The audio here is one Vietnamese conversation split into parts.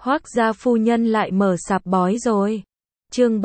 Hoác gia phu nhân lại mở sạp bói rồi. Chương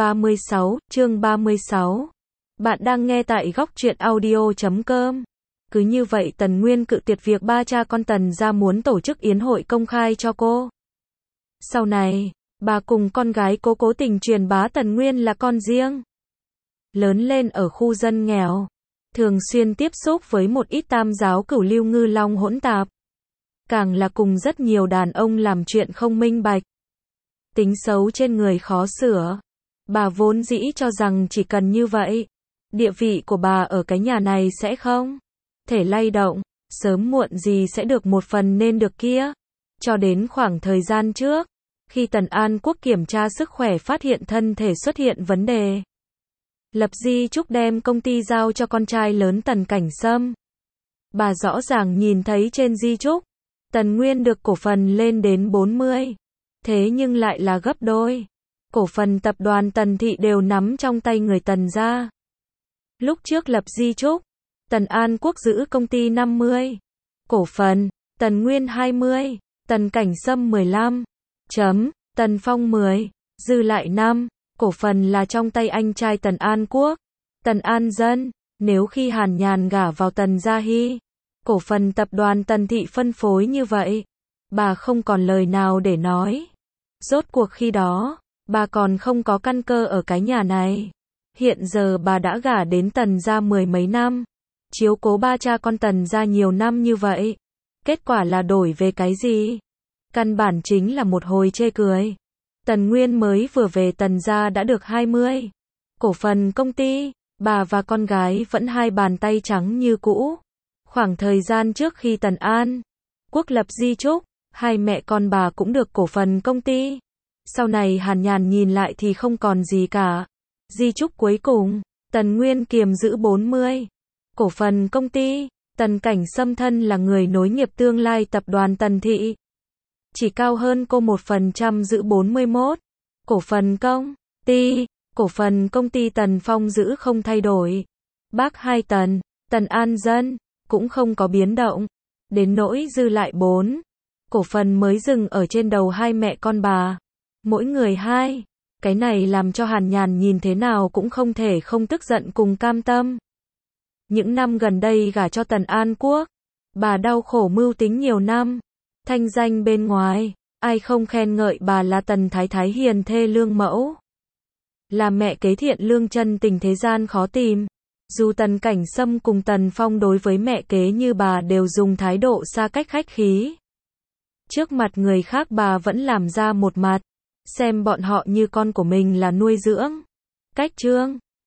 36. Bạn đang nghe tại góc truyện audio.com. Cứ như vậy Tần Nguyên cự tuyệt việc ba cha con Tần gia muốn tổ chức yến hội công khai cho cô. Sau này, bà cùng con gái cố tình truyền bá Tần Nguyên là con riêng. Lớn lên ở khu dân nghèo, thường xuyên tiếp xúc với một ít tam giáo cửu lưu ngư long hỗn tạp. Càng là cùng rất nhiều đàn ông làm chuyện không minh bạch. Tính xấu trên người khó sửa. Bà vốn dĩ cho rằng chỉ cần như vậy, địa vị của bà ở cái nhà này sẽ không thể lay động, sớm muộn gì sẽ được một phần nên được kia. Cho đến khoảng thời gian trước, khi Tần An Quốc kiểm tra sức khỏe phát hiện thân thể xuất hiện vấn đề, lập di chúc đem công ty giao cho con trai lớn Tần Cảnh Sâm. Bà rõ ràng nhìn thấy trên di chúc, Tần Nguyên được cổ phần lên đến 40. Thế nhưng lại là gấp đôi. Cổ phần tập đoàn Tần Thị đều nắm trong tay người Tần gia. Lúc trước lập di chúc, Tần An Quốc giữ công ty 50 cổ phần, Tần Nguyên 20, Tần Cảnh Sâm 15, Tần Phong 10, dư lại 5 cổ phần là trong tay anh trai Tần An Quốc, Tần An Dân. Nếu khi Hàn Nhàn gả vào Tần Gia Hy, cổ phần tập đoàn Tần Thị phân phối như vậy, bà không còn lời nào để nói. Rốt cuộc khi đó, bà còn không có căn cơ ở cái nhà này. Hiện giờ bà đã gả đến Tần gia mười mấy năm, chiếu cố ba cha con Tần gia nhiều năm như vậy. Kết quả là đổi về cái gì? Căn bản chính là một hồi chê cười. Tần Nguyên mới vừa về Tần gia đã được 20 cổ phần công ty, bà và con gái vẫn hai bàn tay trắng như cũ. Khoảng thời gian trước khi Tần An Quốc lập di chúc, hai mẹ con bà cũng được cổ phần công ty. Sau này Hàn Nhàn nhìn lại thì không còn gì cả. Di chúc cuối cùng, Tần Nguyên kiềm giữ 40 cổ phần công ty. Tần Cảnh Sâm thân là người nối nghiệp tương lai tập đoàn Tần Thị, chỉ cao hơn cô 1% giữ 41 cổ phần công ty. Cổ phần công ty Tần Phong giữ không thay đổi. Bác hai Tần, Tần An Dân, cũng không có biến động. Đến nỗi dư lại 4 cổ phần mới dừng ở trên đầu hai mẹ con bà. Mỗi người 2. Cái này làm cho Hàn Nhàn nhìn thế nào cũng không thể không tức giận cùng cam tâm. Những năm gần đây gả cho Tần An Quốc, bà đau khổ mưu tính nhiều năm. Thanh danh bên ngoài, ai không khen ngợi bà là Tần Thái Thái hiền thê lương mẫu. Là mẹ kế thiện lương chân tình thế gian khó tìm. Dù Tần Cảnh Sâm cùng Tần Phong đối với mẹ kế như bà đều dùng thái độ xa cách khách khí. Trước mặt người khác bà vẫn làm ra một mặt, xem bọn họ như con của mình là nuôi dưỡng. Cách trương,